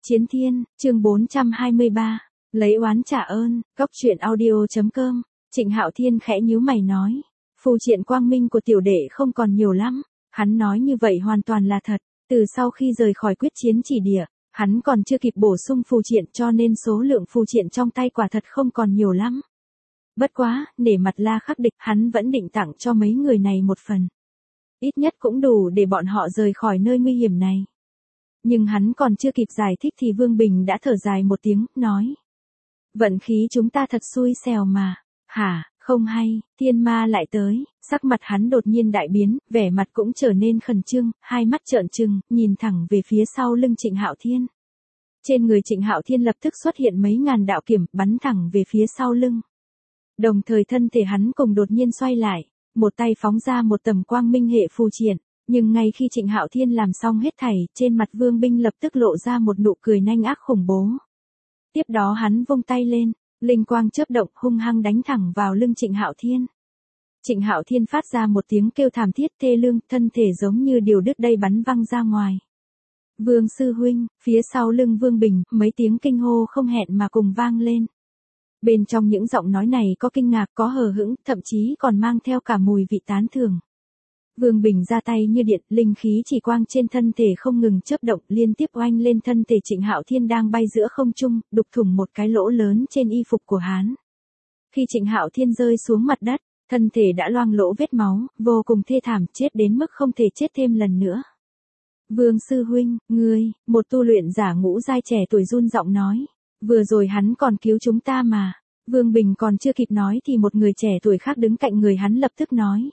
Chiến Thiên, chương 423, lấy oán trả ơn, Góc Truyện Audio.com, Trịnh Hạo Thiên khẽ nhíu mày nói, phù triện quang minh của tiểu đệ không còn nhiều lắm, hắn nói như vậy hoàn toàn là thật, từ sau khi rời khỏi quyết chiến chỉ địa, hắn còn chưa kịp bổ sung phù triện cho nên số lượng phù triện trong tay quả thật không còn nhiều lắm. Bất quá, nể mặt La Khắc Địch, hắn vẫn định tặng cho mấy người này một phần. Ít nhất cũng đủ để bọn họ rời khỏi nơi nguy hiểm này. Nhưng hắn còn chưa kịp giải thích thì Vương Bình đã thở dài một tiếng, nói. Vận khí chúng ta thật xui xẻo mà. Hả, không hay, thiên ma lại tới, sắc mặt hắn đột nhiên đại biến, vẻ mặt cũng trở nên khẩn trương, hai mắt trợn trừng, nhìn thẳng về phía sau lưng Trịnh Hạo Thiên. Trên người Trịnh Hạo Thiên lập tức xuất hiện mấy ngàn đạo kiểm, bắn thẳng về phía sau lưng. Đồng thời thân thể hắn cùng đột nhiên xoay lại, một tay phóng ra một tầm quang minh hệ phù triện. Nhưng ngay khi Trịnh Hạo Thiên làm xong hết thảy, trên mặt Vương Binh lập tức lộ ra một nụ cười nanh ác khủng bố. Tiếp đó hắn vung tay lên, linh quang chớp động hung hăng đánh thẳng vào lưng Trịnh Hạo Thiên. Trịnh Hạo Thiên phát ra một tiếng kêu thảm thiết thê lương, thân thể giống như điều đứt dây bắn văng ra ngoài. Vương sư huynh, phía sau lưng Vương Bình, mấy tiếng kinh hô không hẹn mà cùng vang lên. Bên trong những giọng nói này có kinh ngạc, có hờ hững, thậm chí còn mang theo cả mùi vị tán thưởng. Vương Bình ra tay như điện, linh khí chỉ quang trên thân thể không ngừng chớp động, liên tiếp oanh lên thân thể Trịnh Hạo Thiên đang bay giữa không trung, đục thủng một cái lỗ lớn trên y phục của hắn. Khi Trịnh Hạo Thiên rơi xuống mặt đất, thân thể đã loang lỗ vết máu, vô cùng thê thảm, chết đến mức không thể chết thêm lần nữa. Vương sư huynh, ngươi, một tu luyện giả ngũ giai trẻ tuổi run giọng nói, vừa rồi hắn còn cứu chúng ta mà. Vương Bình còn chưa kịp nói thì một người trẻ tuổi khác đứng cạnh người hắn lập tức nói.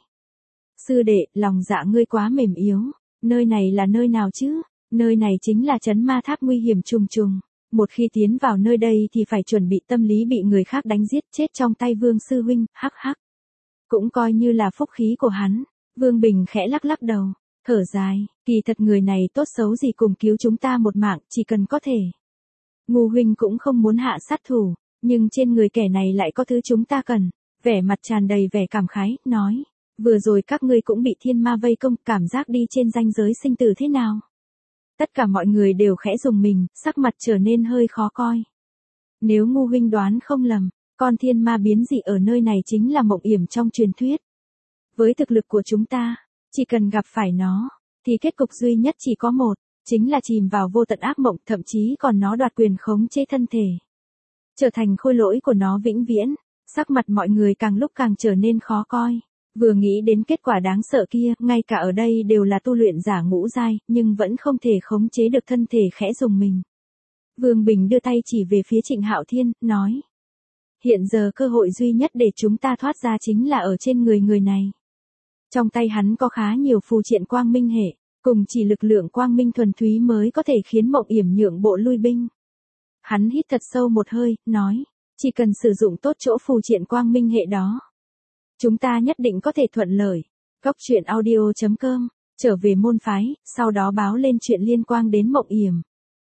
Sư đệ, lòng dạ ngươi quá mềm yếu, nơi này là nơi nào chứ? Nơi này chính là trấn ma tháp nguy hiểm trùng trùng. Một khi tiến vào nơi đây thì phải chuẩn bị tâm lý bị người khác đánh giết chết trong tay Vương sư huynh, hắc hắc. Cũng coi như là phúc khí của hắn. Vương Bình khẽ lắc lắc đầu, thở dài, kỳ thật người này tốt xấu gì cùng cứu chúng ta một mạng, chỉ cần có thể. Ngô huynh cũng không muốn hạ sát thủ, nhưng trên người kẻ này lại có thứ chúng ta cần. Vẻ mặt tràn đầy vẻ cảm khái, nói. Vừa rồi các ngươi cũng bị thiên ma vây công, cảm giác đi trên ranh giới sinh tử thế nào? Tất cả mọi người đều khẽ rùng mình, sắc mặt trở nên hơi khó coi. Nếu Ngô huynh đoán không lầm, con thiên ma biến dị ở nơi này chính là mộng yểm trong truyền thuyết. Với thực lực của chúng ta, chỉ cần gặp phải nó, thì kết cục duy nhất chỉ có một, chính là chìm vào vô tận ác mộng, thậm chí còn nó đoạt quyền khống chế thân thể. Trở thành khôi lỗi của nó vĩnh viễn, sắc mặt mọi người càng lúc càng trở nên khó coi. Vừa nghĩ đến kết quả đáng sợ kia, ngay cả ở đây đều là tu luyện giả ngũ giai, nhưng vẫn không thể khống chế được thân thể khẽ rùng mình. Vương Bình đưa tay chỉ về phía Trịnh Hạo Thiên, nói. Hiện giờ cơ hội duy nhất để chúng ta thoát ra chính là ở trên người này. Trong tay hắn có khá nhiều phù triện quang minh hệ, cùng chỉ lực lượng quang minh thuần túy mới có thể khiến mộng yểm nhượng bộ lui binh. Hắn hít thật sâu một hơi, nói. Chỉ cần sử dụng tốt chỗ phù triện quang minh hệ đó. Chúng ta nhất định có thể thuận lợi. Góc Truyện Audio.com, trở về môn phái, sau đó báo lên chuyện liên quan đến mộng yểm.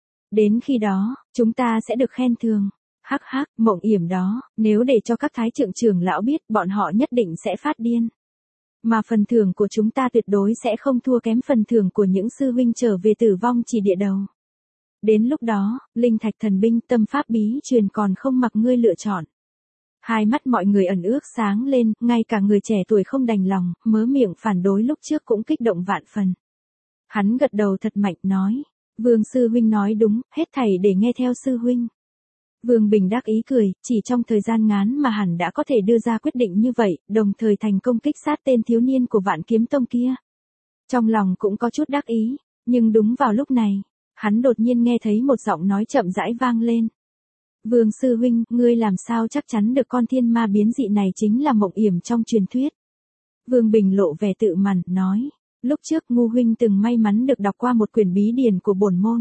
Đến khi đó, chúng ta sẽ được khen thường. Hắc hắc, mộng yểm đó, nếu để cho các thái thượng trưởng lão biết, bọn họ nhất định sẽ phát điên. Mà phần thưởng của chúng ta tuyệt đối sẽ không thua kém phần thưởng của những sư huynh trở về tử vong chỉ địa đầu. Đến lúc đó, linh thạch thần binh tâm pháp bí truyền còn không mặc ngươi lựa chọn. Hai mắt mọi người ẩn ước sáng lên, ngay cả người trẻ tuổi không đành lòng, mớ miệng phản đối lúc trước cũng kích động vạn phần. Hắn gật đầu thật mạnh nói, Vương sư huynh nói đúng, hết thảy để nghe theo sư huynh. Vương Bình đắc ý cười, chỉ trong thời gian ngắn mà hẳn đã có thể đưa ra quyết định như vậy, đồng thời thành công kích sát tên thiếu niên của Vạn Kiếm Tông kia. Trong lòng cũng có chút đắc ý, nhưng đúng vào lúc này, hắn đột nhiên nghe thấy một giọng nói chậm rãi vang lên. Vương sư huynh, ngươi làm sao chắc chắn được con thiên ma biến dị này chính là mộng yểm trong truyền thuyết. Vương Bình lộ vẻ tự màn, nói, lúc trước Ngô huynh từng may mắn được đọc qua một quyển bí điển của bổn môn.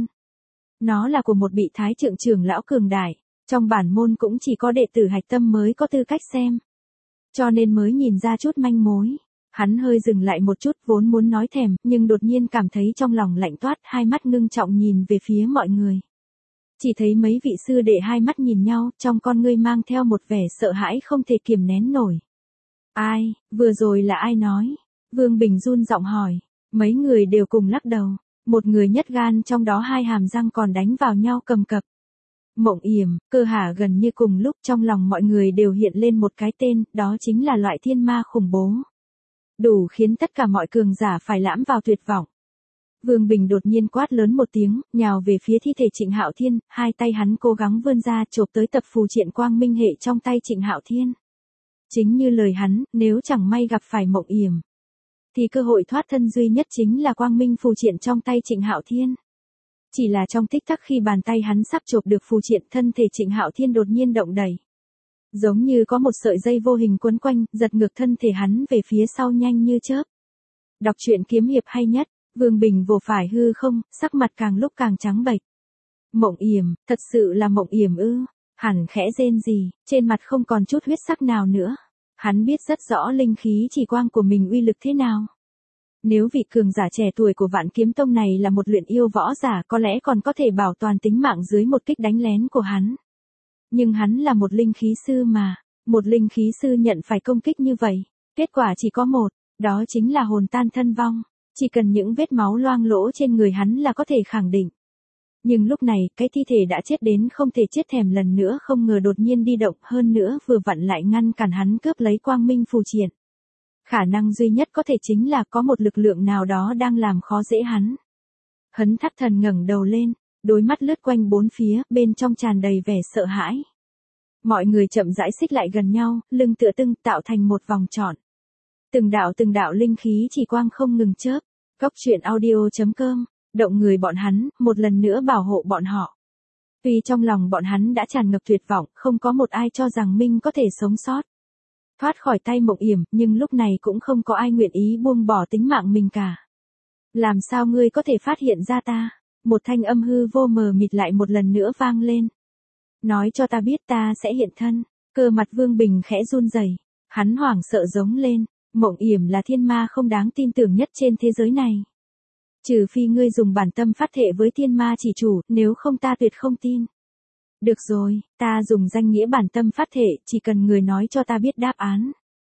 Nó là của một vị thái thượng trưởng lão cường đại, trong bản môn cũng chỉ có đệ tử hạch tâm mới có tư cách xem. Cho nên mới nhìn ra chút manh mối. Hắn hơi dừng lại một chút vốn muốn nói thèm, nhưng đột nhiên cảm thấy trong lòng lạnh toát, hai mắt ngưng trọng nhìn về phía mọi người. Chỉ thấy mấy vị sư đệ hai mắt nhìn nhau, trong con ngươi mang theo một vẻ sợ hãi không thể kiềm nén nổi. Ai, vừa rồi là ai nói? Vương Bình run giọng hỏi, mấy người đều cùng lắc đầu. Một người nhất gan trong đó hai hàm răng còn đánh vào nhau cầm cập. Mộng yểm, Cơ Hà gần như cùng lúc trong lòng mọi người đều hiện lên một cái tên, đó chính là loại thiên ma khủng bố. Đủ khiến tất cả mọi cường giả phải lãm vào tuyệt vọng. Vương Bình đột nhiên quát lớn một tiếng, nhào về phía thi thể Trịnh Hạo Thiên, hai tay hắn cố gắng vươn ra chộp tới tập phù triện quang minh hệ trong tay Trịnh Hạo Thiên. Chính như lời hắn, nếu chẳng may gặp phải mộng yểm, thì cơ hội thoát thân duy nhất chính là quang minh phù triện trong tay Trịnh Hạo Thiên. Chỉ là trong tích tắc khi bàn tay hắn sắp chộp được phù triện, thân thể Trịnh Hạo Thiên đột nhiên động đẩy. Giống như có một sợi dây vô hình quấn quanh, giật ngược thân thể hắn về phía sau nhanh như chớp. Đọc truyện kiếm hiệp hay nhất, Vương Bình vồ phải hư không, sắc mặt càng lúc càng trắng bệch. Mộng yểm, thật sự là mộng yểm ư? Hẳn khẽ rên gì, trên mặt không còn chút huyết sắc nào nữa. Hắn biết rất rõ linh khí chỉ quang của mình uy lực thế nào. Nếu vị cường giả trẻ tuổi của Vạn Kiếm Tông này là một luyện yêu võ giả, có lẽ còn có thể bảo toàn tính mạng dưới một kích đánh lén của hắn. Nhưng hắn là một linh khí sư mà, một linh khí sư nhận phải công kích như vậy, kết quả chỉ có một, đó chính là hồn tan thân vong. Chỉ cần những vết máu loang lỗ trên người hắn là có thể khẳng định. Nhưng lúc này, cái thi thể đã chết đến không thể chết thèm lần nữa không ngờ đột nhiên đi động, hơn nữa vừa vặn lại ngăn cản hắn cướp lấy quang minh phù triện. Khả năng duy nhất có thể chính là có một lực lượng nào đó đang làm khó dễ hắn. Hấn Thắc Thần ngẩng đầu lên, đôi mắt lướt quanh bốn phía, bên trong tràn đầy vẻ sợ hãi. Mọi người chậm rãi xích lại gần nhau, lưng tựa tưng tạo thành một vòng tròn. Từng đạo linh khí chỉ quang không ngừng chớp. Góc truyện audio.com, động người bọn hắn, một lần nữa bảo hộ bọn họ. Tuy trong lòng bọn hắn đã tràn ngập tuyệt vọng, không có một ai cho rằng mình có thể sống sót. Thoát khỏi tay mộng yểm, nhưng lúc này cũng không có ai nguyện ý buông bỏ tính mạng mình cả. Làm sao ngươi có thể phát hiện ra ta? Một thanh âm hư vô mờ mịt lại một lần nữa vang lên. Nói cho ta biết ta sẽ hiện thân. Cơ mặt Vương Bình khẽ run rẩy, hắn hoảng sợ giống lên. Mộng yểm là thiên ma không đáng tin tưởng nhất trên thế giới này. Trừ phi ngươi dùng bản tâm phát thệ với thiên ma chỉ chủ, nếu không ta tuyệt không tin. Được rồi, ta dùng danh nghĩa bản tâm phát thệ, chỉ cần người nói cho ta biết đáp án.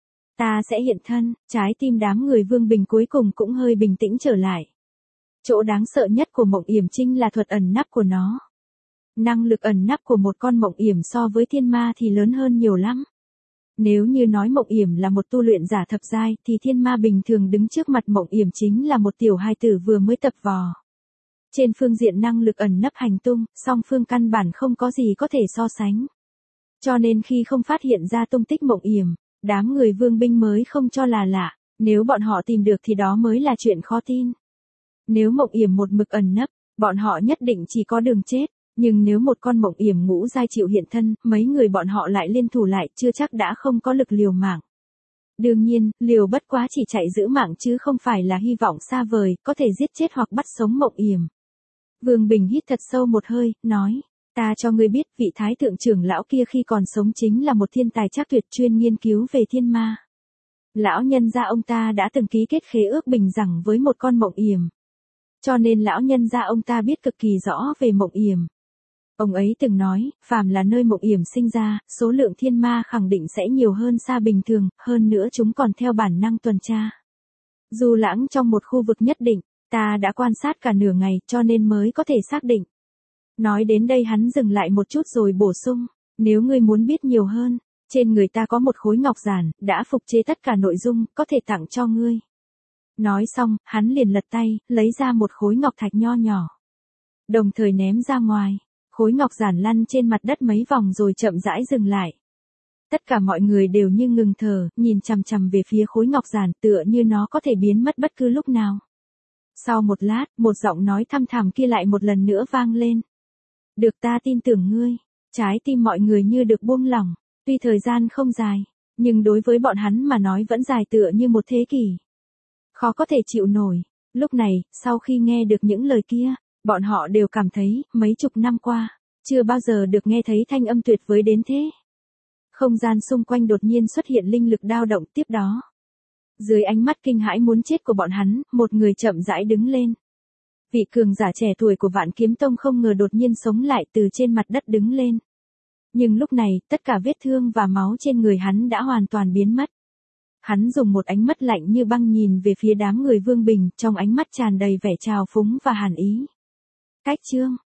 Ta sẽ hiện thân, trái tim đám người Vương Bình cuối cùng cũng hơi bình tĩnh trở lại. Chỗ đáng sợ nhất của mộng yểm chính là thuật ẩn nấp của nó. Năng lực ẩn nấp của một con mộng yểm so với thiên ma thì lớn hơn nhiều lắm. Nếu như nói mộng yểm là một tu luyện giả thập giai, thì thiên ma bình thường đứng trước mặt mộng yểm chính là một tiểu hài tử vừa mới tập vò. Trên phương diện năng lực ẩn nấp hành tung, song phương căn bản không có gì có thể so sánh. Cho nên khi không phát hiện ra tung tích mộng yểm, đám người Vương Binh mới không cho là lạ, nếu bọn họ tìm được thì đó mới là chuyện khó tin. Nếu mộng yểm một mực ẩn nấp, bọn họ nhất định chỉ có đường chết. Nhưng nếu một con mộng yểm ngũ giai chịu hiện thân, mấy người bọn họ lại liên thủ lại, chưa chắc đã không có lực liều mạng. Đương nhiên, liều bất quá chỉ chạy giữ mạng chứ không phải là hy vọng xa vời, có thể giết chết hoặc bắt sống mộng yểm. Vương Bình hít thật sâu một hơi, nói, ta cho ngươi biết, vị thái thượng trưởng lão kia khi còn sống chính là một thiên tài trác tuyệt chuyên nghiên cứu về thiên ma. Lão nhân gia ông ta đã từng ký kết khế ước bình đẳng với một con mộng yểm. Cho nên lão nhân gia ông ta biết cực kỳ rõ về mộng yểm. Ông ấy từng nói, phàm là nơi mộng yểm sinh ra, số lượng thiên ma khẳng định sẽ nhiều hơn xa bình thường, hơn nữa chúng còn theo bản năng tuần tra. Dù lãng trong một khu vực nhất định, ta đã quan sát cả nửa ngày cho nên mới có thể xác định. Nói đến đây hắn dừng lại một chút rồi bổ sung, nếu ngươi muốn biết nhiều hơn, trên người ta có một khối ngọc giản, đã phục chế tất cả nội dung, có thể tặng cho ngươi. Nói xong, hắn liền lật tay, lấy ra một khối ngọc thạch nho nhỏ. Đồng thời ném ra ngoài. Khối ngọc giản lăn trên mặt đất mấy vòng rồi chậm rãi dừng lại. Tất cả mọi người đều như ngừng thở, nhìn chằm chằm về phía khối ngọc giản tựa như nó có thể biến mất bất cứ lúc nào. Sau một lát, một giọng nói thăm thẳm kia lại một lần nữa vang lên. Được, ta tin tưởng ngươi. Trái tim mọi người như được buông lỏng, tuy thời gian không dài, nhưng đối với bọn hắn mà nói vẫn dài tựa như một thế kỷ. Khó có thể chịu nổi. Lúc này, sau khi nghe được những lời kia, bọn họ đều cảm thấy, mấy chục năm qua, chưa bao giờ được nghe thấy thanh âm tuyệt vời đến thế. Không gian xung quanh đột nhiên xuất hiện linh lực dao động tiếp đó. Dưới ánh mắt kinh hãi muốn chết của bọn hắn, một người chậm rãi đứng lên. Vị cường giả trẻ tuổi của Vạn Kiếm Tông không ngờ đột nhiên sống lại từ trên mặt đất đứng lên. Nhưng lúc này, tất cả vết thương và máu trên người hắn đã hoàn toàn biến mất. Hắn dùng một ánh mắt lạnh như băng nhìn về phía đám người Vương Bình, trong ánh mắt tràn đầy vẻ trào phúng và hàn ý. Cách chương